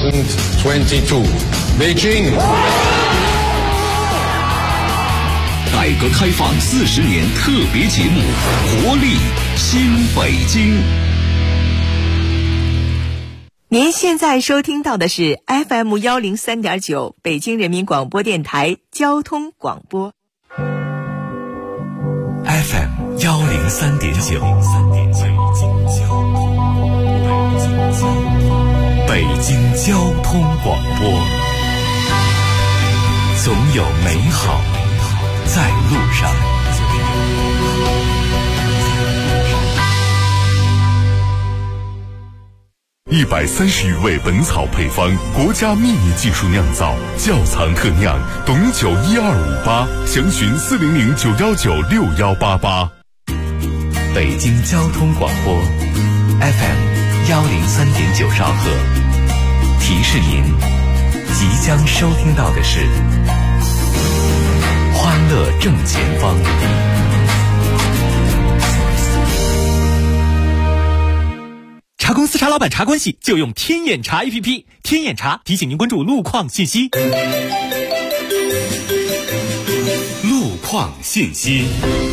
2022 Beijing。 改革开放40年特别节目《活力新北京》。 您现在收听到的是 FM 103.9北京人民广播电台交通广播。 FM 103.9，北京交通广播，总有美好在路上。130余味本草配方，国家秘密技术酿造，窖藏特酿，董酒12588，详询40091961188。北京交通广播 FM 103.9兆赫，提示您，即将收听到的是欢乐正前方。 查公司查老板查关系就用天眼查 APP， 天眼查提醒您关注路况信息。 路况信息。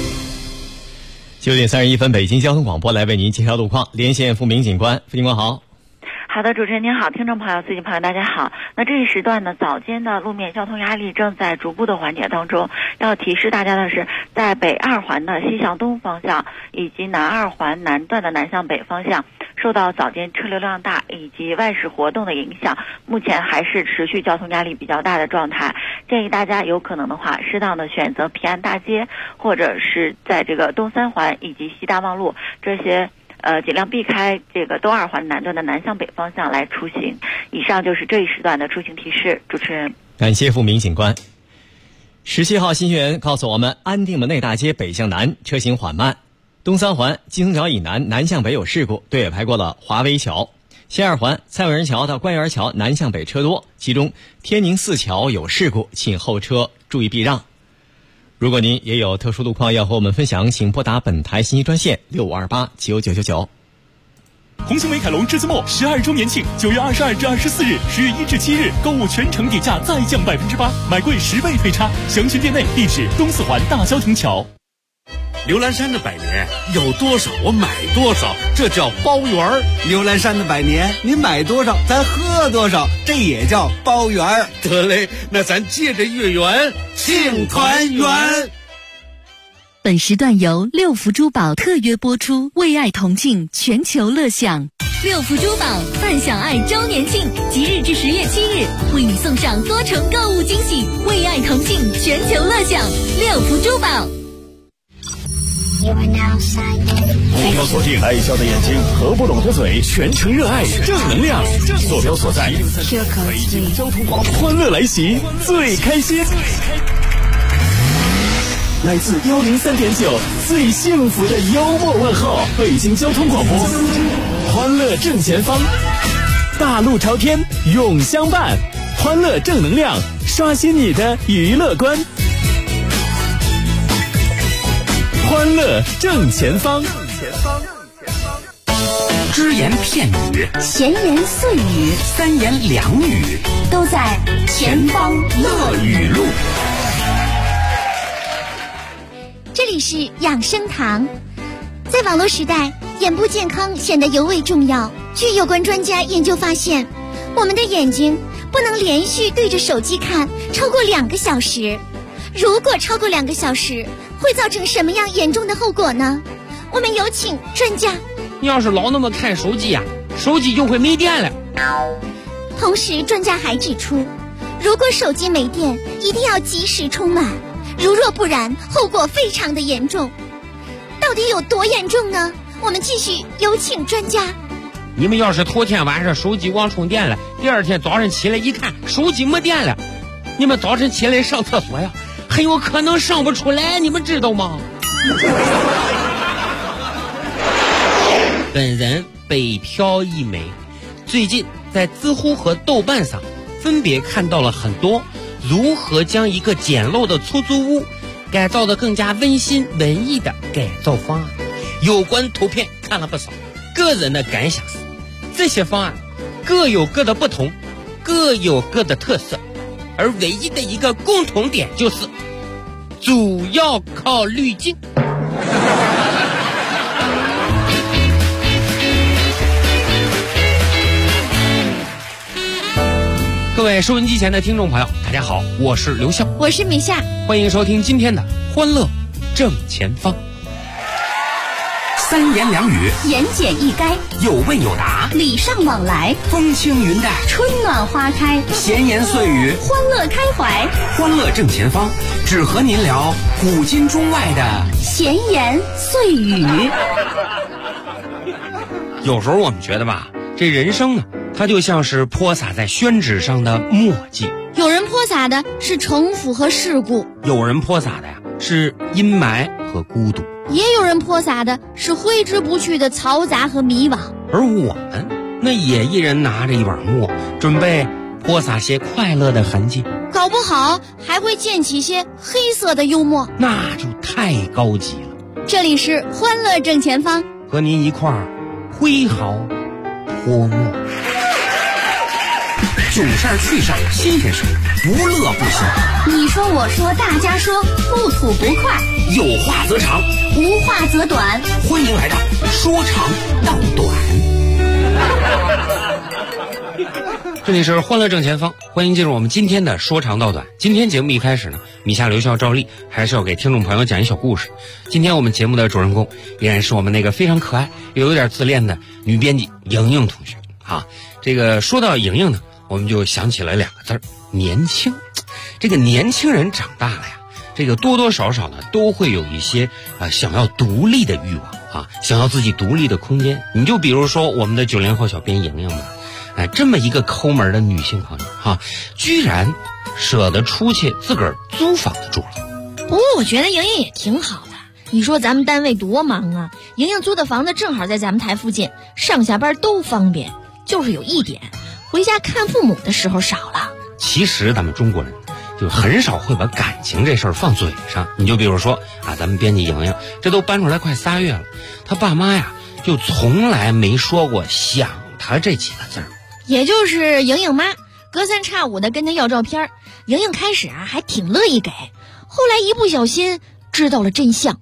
9点31分，北京交通广播来为您介绍路况，连线副民警官，副警官好。 好的，主持人您好，听众朋友、司机朋友大家好。那这一时段呢，早间的路面交通压力正在逐步的缓解当中。要提示大家的是，在北二环的西向东方向以及南二环南段的南向北方向，受到早间车流量大以及外事活动的影响，目前还是持续交通压力比较大的状态。建议大家有可能的话，适当的选择平安大街，或者是在这个东三环以及西大望路这些尽量避开这个东二环南段的南向北方向来出行。以上就是这一时段的出行提示。主持人， 感谢副民警官。17号信息源告诉我们，安定门内大街北向南车行缓慢，东三环金松桥以南南向北有事故，队也排过了华威桥。西二环蔡文人桥到官园桥南向北车多，其中天宁四桥有事故，请后车注意避让。如果您也有特殊路况要和我们分享，请拨打本台信息专线6528999999。 红星美凯龙至尊末12周年庆，9月22至24日，10月1至7日，购物全程底价再降8%，买贵10倍退差。详询店内，地址东四环大萧亭桥。 刘兰山的百年有多少我买多少，这叫包圆儿。 刘兰山的百年，你买多少咱喝多少，这也叫包圆儿。 得嘞，那咱借着月圆庆团圆。 本时段由六福珠宝特约播出，为爱同庆，全球乐享。六福珠宝泛享爱周年庆，即日至10月7日，为你送上多重购物惊喜，为爱同庆，全球乐享。六福珠宝。 目标锁定爱笑的眼睛，合不拢的嘴，全程热爱正能量。坐标所在北京交通广播，欢乐来袭，最开心。来自103.9最幸福的幽默问候，北京交通广播，欢乐正前方，大路朝天永相伴，欢乐正能量，刷新你的娱乐观。欢乐正前方， 只言片语， 闲言碎语， 三言两语， 都在前方乐语录。这里是养生堂。在网络时代，眼部健康显得尤为重要。据有关专家研究发现，我们的眼睛不能连续对着手机看超过2个小时。如果超过2个小时，会造成什么样严重的后果呢？我们有请专家。 你要是老那么看手机呀，手机就会没电了。 同时，专家还指出，如果手机没电，一定要及时充满，如若不然，后果非常的严重。到底有多严重呢？我们继续有请专家。 你们要是头天晚上手机忘充电了，第二天早上起来一看手机没电了，你们早晨起来上厕所呀，很有可能上不出来，你们知道吗？本人北漂一枚，最近在知乎和豆瓣上分别看到了很多如何将一个简陋的出租屋改造得更加温馨文艺的改造方案。有关图片看了不少，个人的感想是，这些方案各有各的不同， 各有各的特色，而唯一的一个共同点就是主要靠滤镜。各位收音机前的听众朋友，大家好，我是刘笑， 我是米夏， 欢迎收听今天的欢乐正前方。 三言两语， 言简意赅， 有问有答， 礼尚往来， 风轻云淡， 春暖花开， 闲言碎语， 欢乐开怀， 欢乐正前方，只和您聊古今中外的闲言碎语。 有时候我们觉得吧，这人生呢，它就像是泼洒在宣纸上的墨迹， 有人泼洒的是城府和世故， 有人泼洒的呀是阴霾和孤独， 也有人泼洒的是挥之不去的嘈杂和迷惘。 而我们那也一人拿着一碗墨，准备泼洒些快乐的痕迹， 搞不好还会溅起些黑色的幽默， 那就太高级了。 这里是欢乐正前方， 和您一块儿挥毫泼墨， 囧事儿趣事儿新鲜事儿，不乐不行。 你说我说大家说，不吐不快， 有话则长， 无话则短。 欢迎来到说长道短。 这里是欢乐正前方，欢迎进入我们今天的说长道短。今天节目一开始呢，米夏、刘笑、赵丽还是要给听众朋友讲一小故事。今天我们节目的主人公依然是我们那个非常可爱又有点自恋的女编辑莹莹同学啊。这个说到莹莹呢，我们就想起了两个字儿：年轻。这个年轻人长大了呀，这个多多少少呢都会有一些想要独立的欲望啊，想要自己独立的空间。你就比如说我们的90后小编莹莹嘛，这么一个抠门的女性朋友哈，居然舍得出去自个儿租房子住了。 不过我觉得莹莹也挺好的，你说咱们单位多忙啊，莹莹租的房子正好在咱们台附近，上下班都方便。就是有一点，回家看父母的时候少了。 其实咱们中国人就很少会把感情这事儿放嘴上。你就比如说啊，咱们编辑莹莹这都搬出来快3月了，她爸妈呀就从来没说过想她这几个字儿。 也就是莹莹妈隔三差五的跟她要照片，莹莹开始啊还挺乐意给，后来一不小心知道了真相。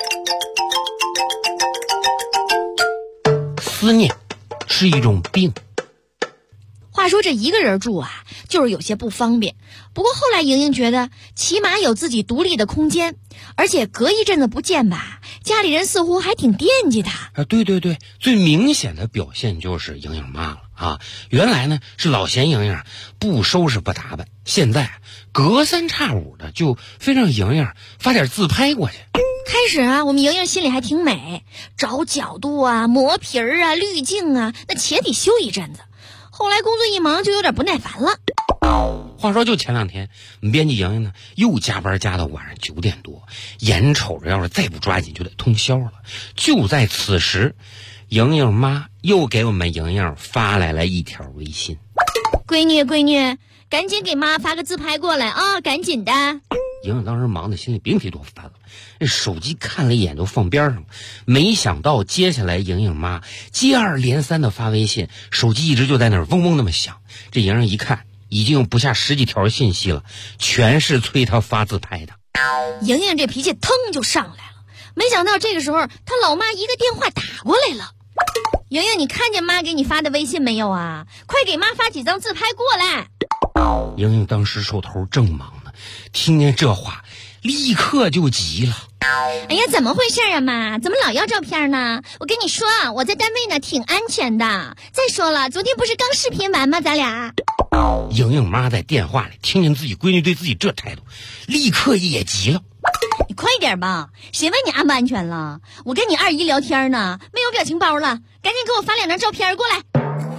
思念是一种病。 话说这一个人住啊，就是有些不方便。不过后来莹莹觉得，起码有自己独立的空间，而且隔一阵子不见吧，家里人似乎还挺惦记她。 对对对，最明显的表现就是莹莹妈了啊。原来呢是老嫌莹莹不收拾不打扮，现在隔三差五的就非让莹莹发点自拍过去。 开始啊，我们莹莹心里还挺美，找角度啊、磨皮儿啊、滤镜啊，那且得修一阵子。后来工作一忙，就有点不耐烦了。 话说就前2天，我们编辑莹莹呢又加班加到晚上9点多，眼瞅着要是再不抓紧就得通宵了。就在此时，莹莹妈又给我们莹莹发来了一条微信： 闺女，赶紧给妈发个自拍过来啊，赶紧的。 莹莹当时忙得心里别提多烦了，这手机看了一眼就放边上了。没想到接下来莹莹妈接二连三的发微信，手机一直就在那儿嗡嗡那么响。这莹莹一看，已经有不下10几条信息了，全是催她发自拍的。 莹莹这脾气腾就上来了，没想到这个时候她老妈一个电话打过来了。莹莹，你看见妈给你发的微信没有啊？快给妈发几张自拍过来。 莹莹当时手头正忙呢，听见这话立刻就急了。 哎呀，怎么回事啊妈？怎么老要照片呢？我跟你说啊，我在单位呢挺安全的。再说了，昨天不是刚视频完吗？咱俩。 莹莹妈在电话里听见自己闺女对自己这态度，立刻也急了。 你快点吧，谁问你安不安全了？我跟你二姨聊天呢，没有表情包了，赶紧给我发2张照片过来。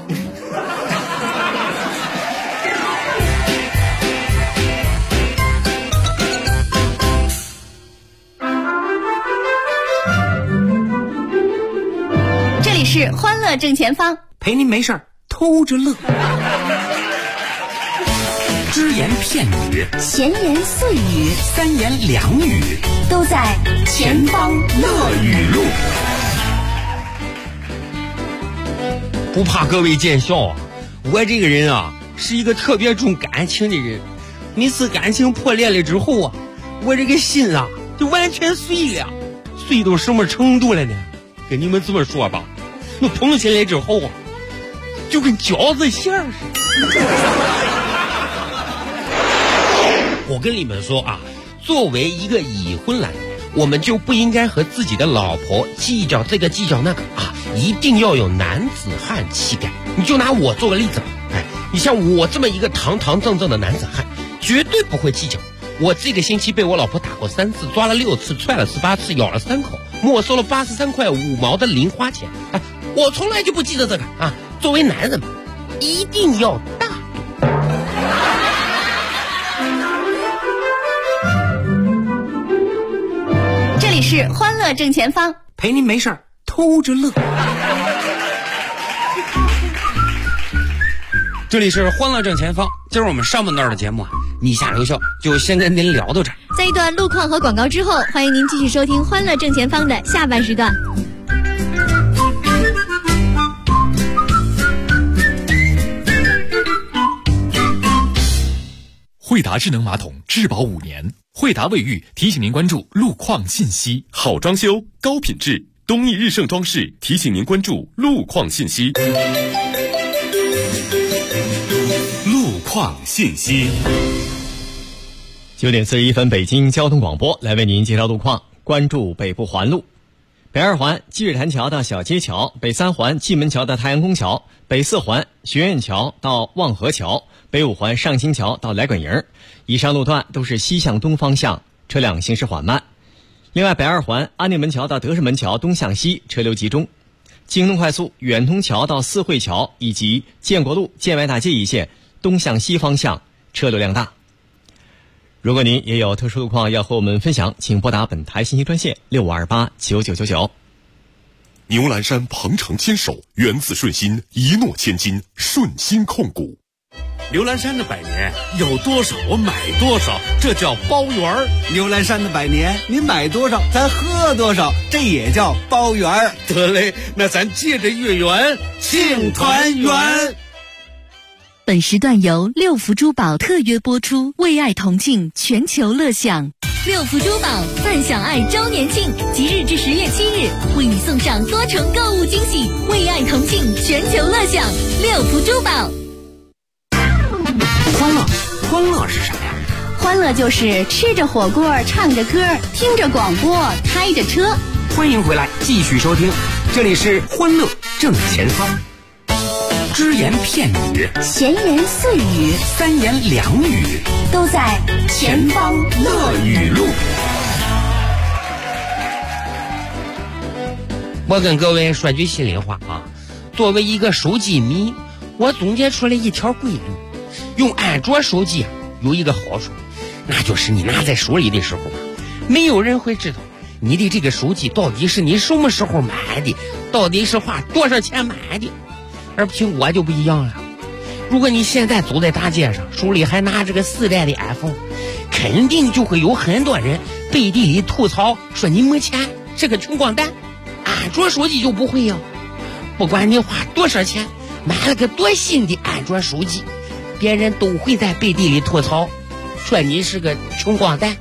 这里是欢乐正前方， 陪您没事偷着乐。只言片语， 闲言碎语， 三言两语， 都在前方乐语录。 不怕各位见笑啊，我这个人啊是一个特别重感情的人。每次感情破裂了之后啊，我这个心啊就完全碎了。碎到什么程度了呢？跟你们这么说吧，那捧起来之后啊，就跟饺子馅儿似的。我跟你们说啊，作为一个已婚男，我们就不应该和自己的老婆计较这个计较那个啊，一定要有男子汉气概。你就拿我做个例子，你像我这么一个堂堂正正的男子汉，绝对不会计较。我这个星期被我老婆打过3次，抓了6次，踹了18次，咬了3口，没收了83块5毛的零花钱。我从来就不记得这个啊。作为男人嘛，一定要大度。 这里是欢乐正前方， 陪您没事儿偷着乐。这里是欢乐正前方，今儿我们上半段的节目啊，你下留校就先跟您聊到这儿。 在一段路况和广告之后，欢迎您继续收听欢乐正前方的下半时段。 惠达智能马桶质保5年，惠达卫浴提醒您关注路况信息。好装修，高品质，东义日盛装饰提醒您关注路况信息。路况信息。 9点41分，北京交通广播来为您介绍路况。关注北部环路，北2环积水潭桥到小街桥，北3环蓟门桥到太阳宫桥，北4环学院桥到望河桥，北5环上清桥到来管营。以上路段都是西向东方向，车辆行驶缓慢。另外，北2环安定门桥到德胜门桥东向西车流集中。京东快速远通桥到四惠桥以及建国路建外大街一线东向西方向车流量大。如果您也有特殊路况要和我们分享，请拨打本台信息专线65289999。 牛栏山鹏程牵手，源自顺心，一诺千金，顺心控股。 牛栏山的100年有多少我买多少，这叫包圆儿。 牛栏山的100年，您买多少咱喝多少，这也叫包圆儿。 得嘞，那咱借着月圆庆团圆。 本时段由六福珠宝特约播出，为爱同庆，全球乐享。六福珠宝泛享爱周年庆，即日至10月7日，为你送上多重购物惊喜，为爱同庆，全球乐享。六福珠宝。 欢乐是啥呀？ 欢乐就是吃着火锅，唱着歌，听着广播，开着车。 欢迎回来，继续收听，这里是欢乐正前方。只言片语， 闲言碎语， 三言两语， 都在前方乐语录。 我跟各位说句心里话啊，作为一个手机迷，我总结出来一条规律：用安卓手机有一个好处，那就是你拿在手里的时候，没有人会知道你的这个手机到底是你什么时候买的，到底是花多少钱买的。而苹果就不一样了，如果你现在走在大街上，手里还拿着个4代的 iPhone， 肯定就会有很多人背地里吐槽说你没钱，是个穷光蛋。安卓手机就不会呀，不管你花多少钱买了个多新的安卓手机，别人都会在背地里吐槽说你是个穷光蛋。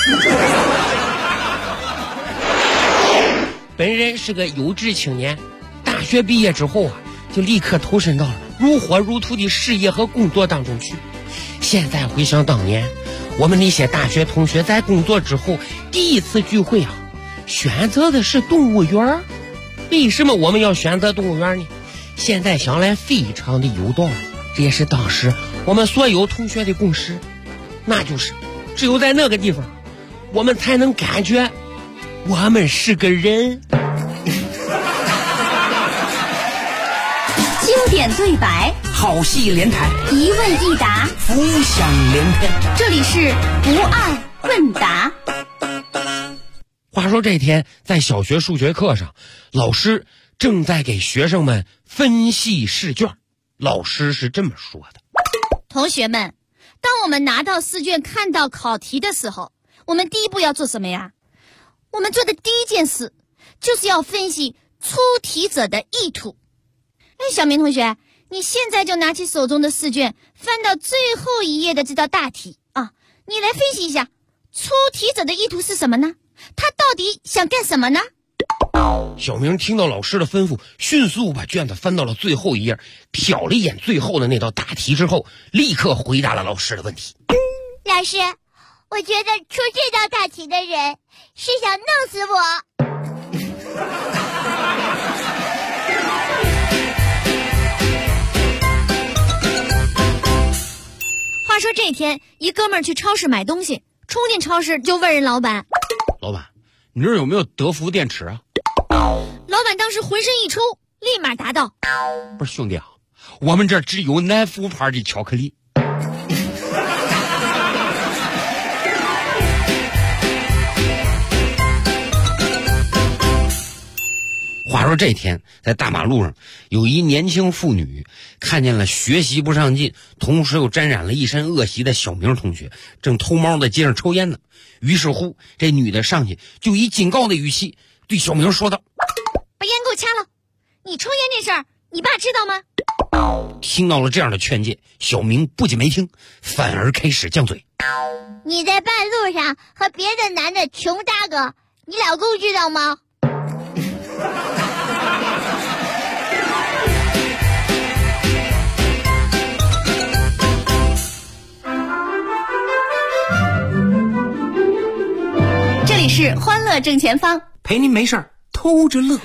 本人是个有志青年，大学毕业之后啊，就立刻投身到了如火如荼的事业和工作当中去。现在回想当年，我们那些大学同学在工作之后第一次聚会啊，选择的是动物园。为什么我们要选择动物园呢？现在想来非常的有道理，这也是当时我们所有同学的共识，那就是只有在那个地方，我们才能感觉我们是个人。 经典对白， 好戏连台， 一问一答， 浮想联翩。 这里是不二问答。 话说这天在小学数学课上，老师正在给学生们分析试卷。老师是这么说的： 同学们，当我们拿到试卷看到考题的时候，我们第一步要做什么呀？我们做的第一件事就是要分析出题者的意图。小明同学， 你现在就拿起手中的试卷，翻到最后一页的这道大题啊，你来分析一下，出题者的意图是什么呢？他到底想干什么呢？ 小明听到老师的吩咐，迅速把卷子翻到了最后一页，瞟了一眼最后的那道大题之后，立刻回答了老师的问题。 老师，我觉得出这道大题的人是想弄死我。 话说这天，一哥们儿去超市买东西，冲进超市就问人老板：“ 老板，你这儿有没有德芙电池啊？” 老板当时浑身一抽，立马答道：“ 不是兄弟啊，我们这儿只有南孚牌的巧克力。”话说这天，在大马路上，有一年轻妇女看见了学习不上进，同时又沾染了一身恶习的小明同学，正偷猫在街上抽烟呢。于是乎，这女的上去就以警告的语气对小明说道：“ 把烟给我掐了！你抽烟这事儿，你爸知道吗？” 听到了这样的劝诫，小明不仅没听，反而开始犟嘴：“ 你在半路上和别的男的穷搭个，你老公知道吗？” 这里是欢乐正前方， 陪您没事儿偷着乐。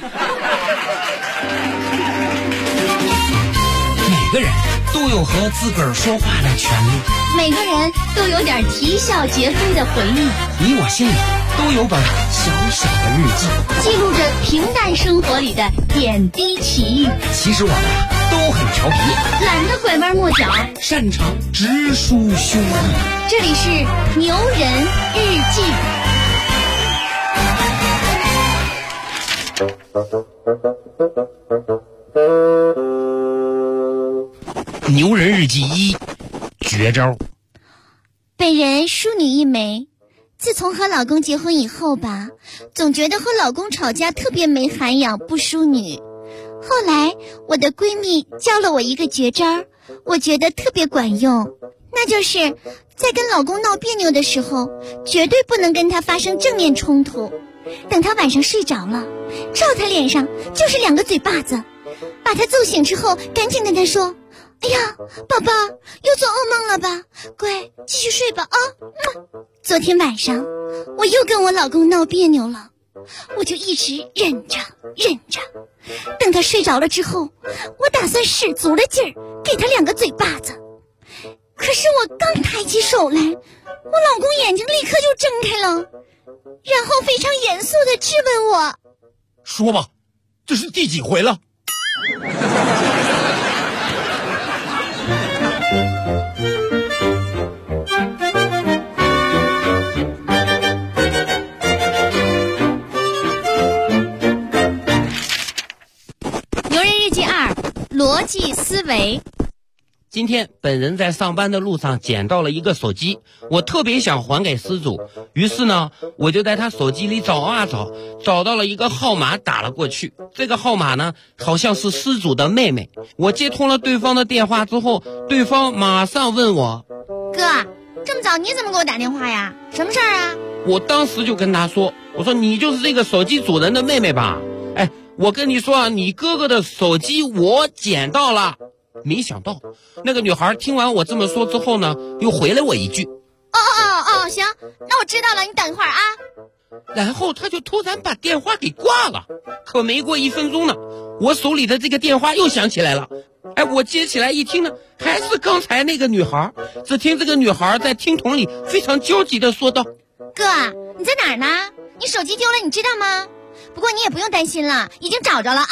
每个人都有和自个儿说话的权利， 每个人都有点啼笑皆非的回忆， 你我心里都有本小小的日记， 记录着平淡生活里的点滴奇遇。 其实我们都很调皮， 懒得拐弯抹角， 擅长直抒胸臆。 这里是牛人日记。 牛人日记1，绝招。 本人淑女一枚，自从和老公结婚以后吧，总觉得和老公吵架特别没涵养，不淑女。后来我的闺蜜教了我一个绝招，我觉得特别管用，那就是在跟老公闹别扭的时候，绝对不能跟他发生正面冲突，等他晚上睡着了，照他脸上就是2个嘴巴子，把他揍醒之后，赶紧跟他说：“哎呀，宝宝，又做噩梦了吧？乖，继续睡吧啊！”昨天晚上我又跟我老公闹别扭了，我就一直忍着，等他睡着了之后，我打算使足了劲儿给他2个嘴巴子。可是我刚抬起手来，我老公眼睛立刻就睁开了，然后非常严肃地质问我：“ 说吧，这是第几回了？” 牛人日记2，逻辑思维。 今天本人在上班的路上捡到了一个手机，我特别想还给失主，于是呢，我就在他手机里找啊找到了一个号码，打了过去。这个号码呢，好像是失主的妹妹。我接通了对方的电话之后，对方马上问我：“ 哥，这么早你怎么给我打电话呀？什么事儿啊？” 我当时就跟他说：“我说你就是这个手机主人的妹妹吧？哎，我跟你说啊，你哥哥的手机我捡到了。”没想到那个女孩听完我这么说之后呢，又回了我一句：“ 哦，行，那我知道了，你等一会儿啊。” 然后她就突然把电话给挂了。可没过1分钟呢，我手里的这个电话又响起来了。哎，我接起来一听呢，还是刚才那个女孩。只听这个女孩在听筒里非常焦急地说道：“ 哥，你在哪儿呢？你手机丢了，你知道吗？不过你也不用担心了，已经找着了啊。”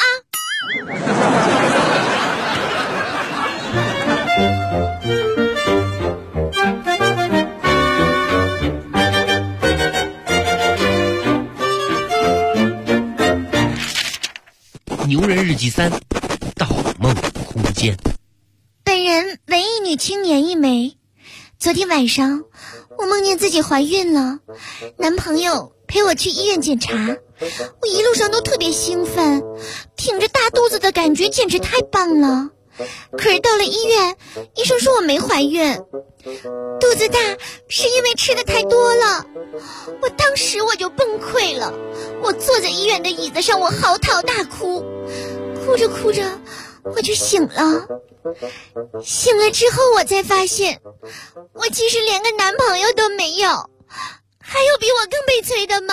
牛人日记3，盗梦空间。 本人文艺女青年一枚。昨天晚上我梦见自己怀孕了，男朋友陪我去医院检查，我一路上都特别兴奋，挺着大肚子的感觉简直太棒了。 可是到了医院，医生说我没怀孕。肚子大是因为吃的太多了。当时我就崩溃了，我坐在医院的椅子上，我嚎啕大哭，哭着哭着我就醒了。醒了之后我才发现，我其实连个男朋友都没有。还有比我更悲催的吗？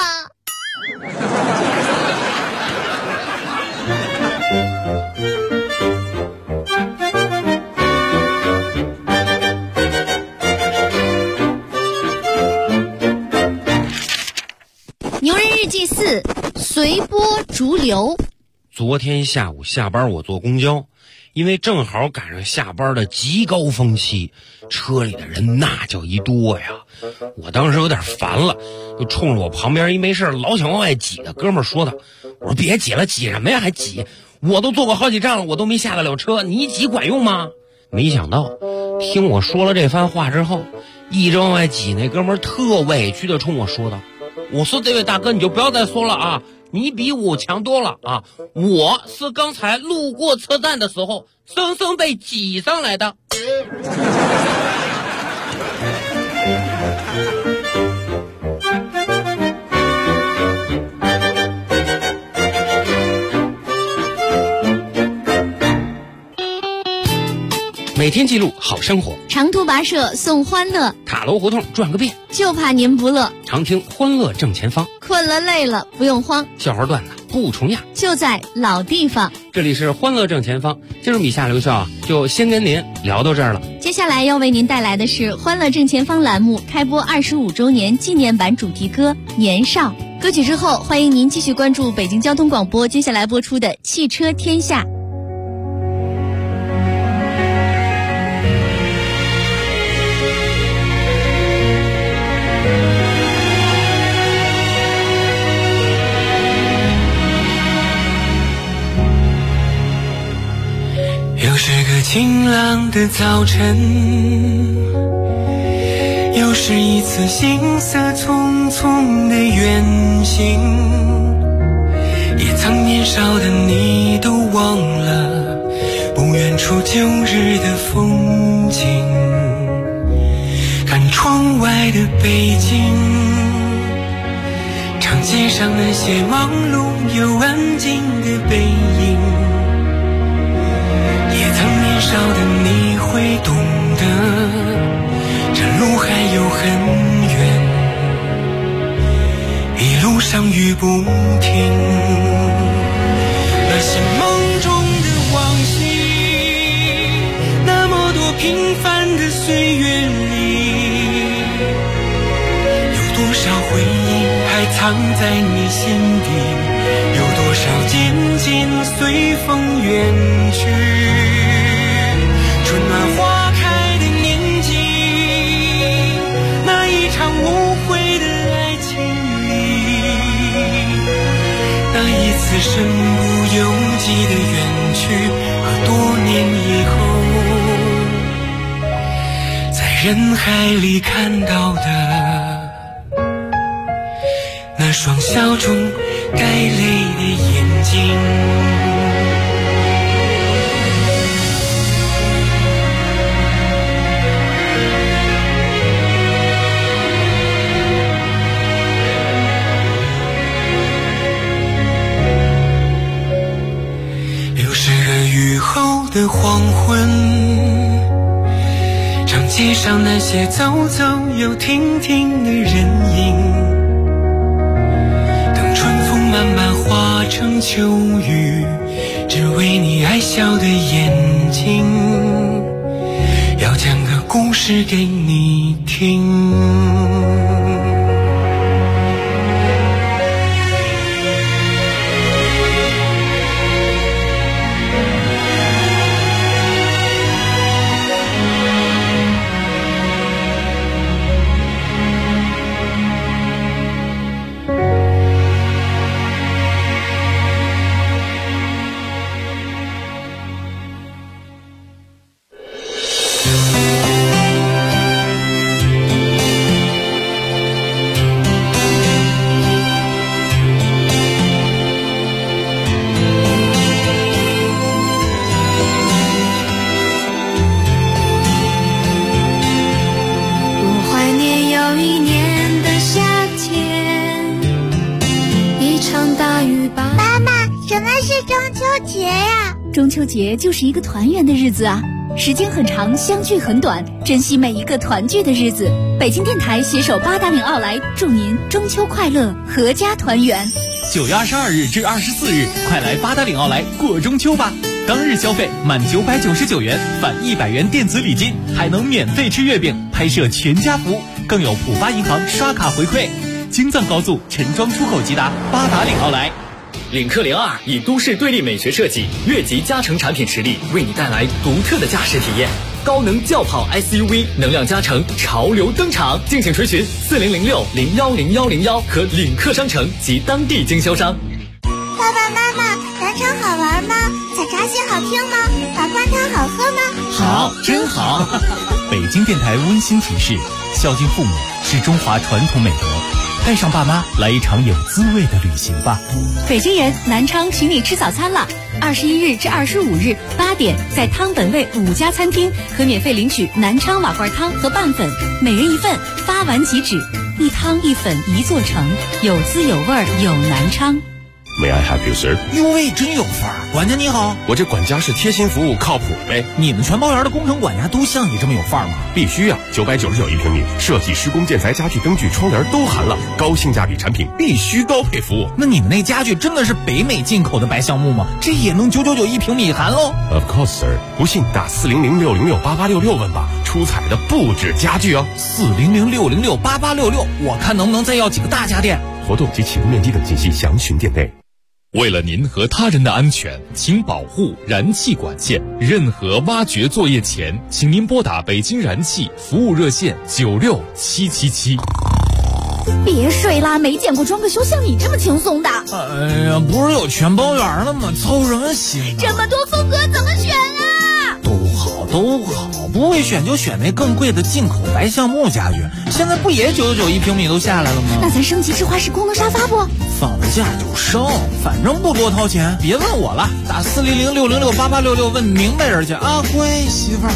牛人日记4，随波逐流。 昨天下午下班我坐公交，因为正好赶上下班的极高峰期，车里的人那叫一多呀。我当时有点烦了，就冲着我旁边一没事老想往外挤的哥们儿说道：“我说别挤了，挤什么呀还挤？我都坐过好几站了，我都没下得了车，你一挤管用吗？”没想到听我说了这番话之后，一直往外挤那哥们儿特委屈的冲我说道：“我说这位大哥你就不要再说了啊，你比我强多了啊！我是刚才路过车站的时候生生被挤上来的。”每天记录好生活， 长途跋涉送欢乐， 塔楼胡同转个遍， 就怕您不乐。 常听欢乐正前方， 困了累了不用慌， 笑话段子不重样， 就在老地方。 这里是欢乐正前方，今儿米夏刘笑就先跟您聊到这儿了。 接下来要为您带来的是欢乐正前方栏目开播25周年纪念版主题歌《年少》。歌曲之后，欢迎您继续关注北京交通广播接下来播出的《汽车天下》。 又是个晴朗的早晨，又是一次行色匆匆的远行，也曾年少的你都忘了不远处旧日的风景。看窗外的北京，长街上那些忙碌又安静的背影，年少的你会懂得，这路还有很远，一路上雨不停。那些梦中的往昔，那么多平凡的岁月里，有多少回忆还藏在你心底，有多少渐渐随风远去。春暖花开的年纪，那一场无悔的爱情里，那一次身不由己的远去，和多年以后在人海里看到的那双笑中带泪的眼睛。的黄昏，长街上那些走走又停停的人影，等春风慢慢化成秋雨，只为你爱笑的眼睛，要讲个故事给你听。 好一年的夏天，一场大雨把。 妈妈，什么是中秋节呀？ 中秋节就是一个团圆的日子啊，时间很长，相聚很短，珍惜每一个团聚的日子。北京电台携手八达岭奥莱，祝您中秋快乐，阖家团圆。 9月22日至24日，快来八达岭奥莱过中秋吧！当日消费满999元返100元电子礼金，还能免费吃月饼，拍摄全家福，更有浦发银行刷卡回馈。京藏高速陈庄出口即达八达岭奥莱。 领克02以都市对立美学设计、越级加成产品实力，为你带来独特的驾驶体验。高能轿跑 SUV 能量加成潮流登场，敬请垂询4006010101和领克商城及当地经销商。 爸爸妈妈，南昌好玩吗？采茶戏好听吗？把关汤好喝吗？ 好，真好。北京电台温馨提示：孝敬父母是中华传统美德，带上爸妈来一场有滋味的旅行吧。 北京人，南昌请你吃早餐了。21日至25日8点，在汤本味5家餐厅可免费领取南昌瓦罐汤和拌粉，每人1份，发完即止。一汤一粉一座城，有滋有味有南昌。 May I help you, sir？ 哟喂，真有范儿！管家你好， 我这管家是贴心服务，靠谱呗。 你们全包园的工程管家都像你这么有范儿吗？ 必须啊！999一平米，设计、施工、建材、家具、灯具、窗帘都含了，高性价比产品，必须高配服务。 那你们那家具真的是北美进口的白橡木吗？这也能999一平米含喽 ？Of course, sir。不信打400-606-8866问吧，出彩的不止家具哦。 400-606-8866，我看能不能再要几个大家电。 活动及起步面积等信息详询店内。 为了您和他人的安全，请保护燃气管线。任何挖掘作业前，请您拨打北京燃气服务热线96777。 别睡啦，没见过装个修像你这么轻松的。 哎呀，不是有全包园了吗？操什么心？ 这么多风格怎么选啊？ 都好，不会选就选那更贵的进口白橡木家具。现在不也999一平米都下来了吗？ 那咱升级智花式功能沙发不？ 放了假就升，反正不多掏钱。别问我了，打400-606-8866问明白人去啊！乖媳妇儿。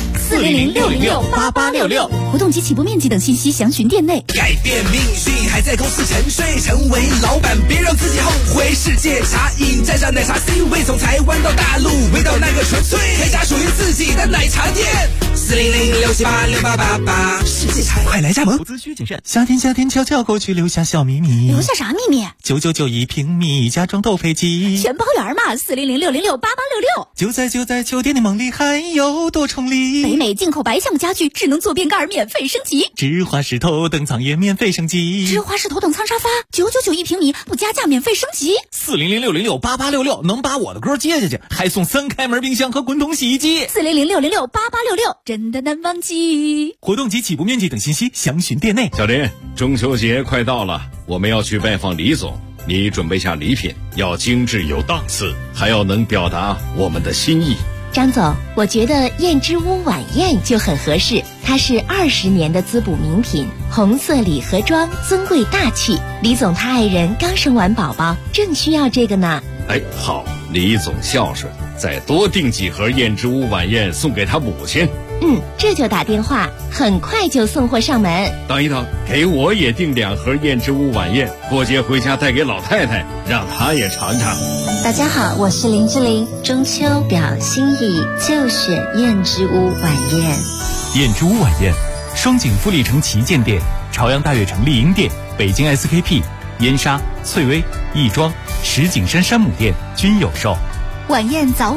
400-606-8866，活动及起步面积等信息详询店内。 改变命运还在公司沉睡，成为老板别让自己后悔。世界茶饮沾上奶茶 C 位，从台湾到大陆，味道那个纯粹，开家属于自己的奶茶店。400-678-6888，世界茶快来加盟。 投资需谨慎。夏天悄悄过去，留下小秘密。 留下啥秘密 ？999一平米，家装斗配机， 全包圆嘛。400-606-8866， 就在酒店的梦里，还有多重礼。 北美进口白橡木家具，智能坐便盖免费升级， 芝华士头等舱也免费升级， 芝华士头等舱沙发999一平米，不加价免费升级。 400-606-8866，能把我的歌接下去，还送3开门冰箱和滚筒洗衣机。 400-606-8866，真的难忘记。 活动及起步面积等信息详询店内。 小林，中秋节快到了，我们要去拜访李总，你准备下礼品，要精致有档次，还要能表达我们的心意。 张总，我觉得燕之屋晚宴就很合适，它是20年的滋补名品，红色礼盒装，尊贵大气。李总他爱人刚生完宝宝，正需要这个呢。 哎，好，李总孝顺，再多订几盒燕之屋晚宴送给他母亲。 这就打电话，很快就送货上门。 等一等，给我也订2盒燕之屋晚宴，过节回家带给老太太，让她也尝尝。 大家好，我是林志玲，中秋表心意就选燕之屋晚宴。 燕之屋晚宴，双井富力城旗舰店、朝阳大悦城丽婴店、北京 SKP、燕莎、翠微、亦庄、石景山山姆店均有售。 晚宴早